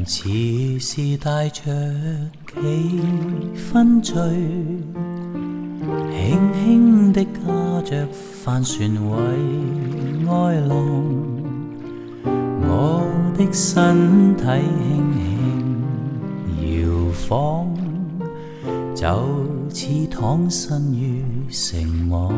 似是帶着幾分醉，輕輕的駕着帆船為愛浪，我的身體輕輕搖晃，就似躺身於城網。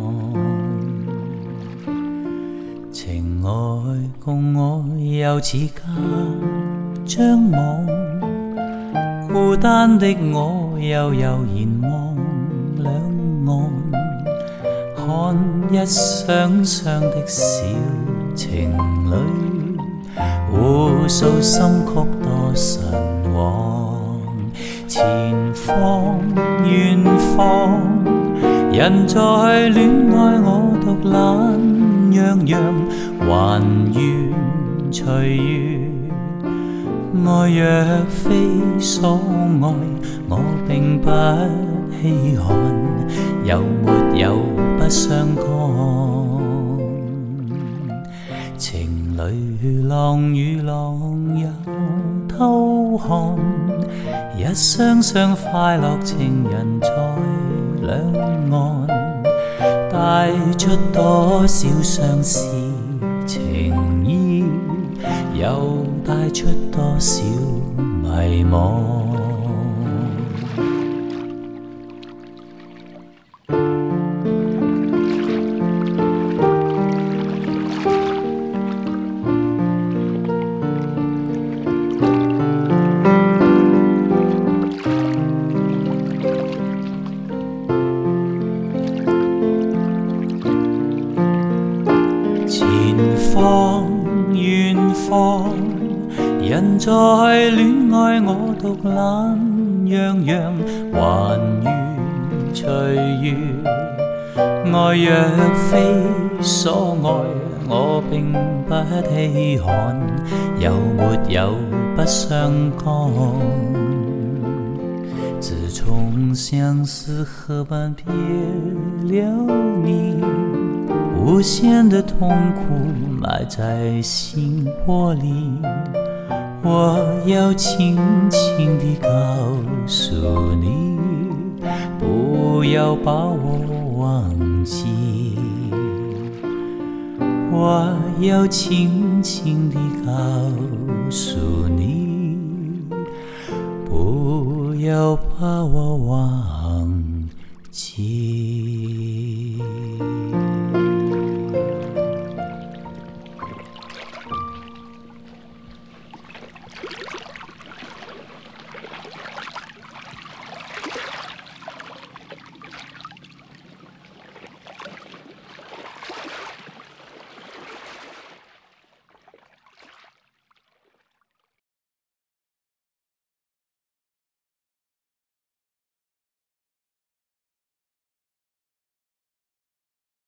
情愛共我又似隔張網，孤單的我悠悠然望兩岸，看一雙雙的小情侶，互訴心曲多神往。前方遠方，人在戀愛我獨懶洋洋，還願隨遇。愛若非所愛，我並不稀罕，有沒有不相干。情侶浪與浪也偷看，一雙雙快樂情人在兩岸，帶出多少相思情意，又帶出多少迷惘。前方遠方，人在戀愛我獨懶洋洋，還願隨遇。愛若非所愛，我並不稀罕，有沒有不相干。自從相思河畔別了你，無限的痛苦埋在心窩裡，我要輕輕地告訴你，不要把我忘記。我要輕輕地告訴你，不要把我忘記。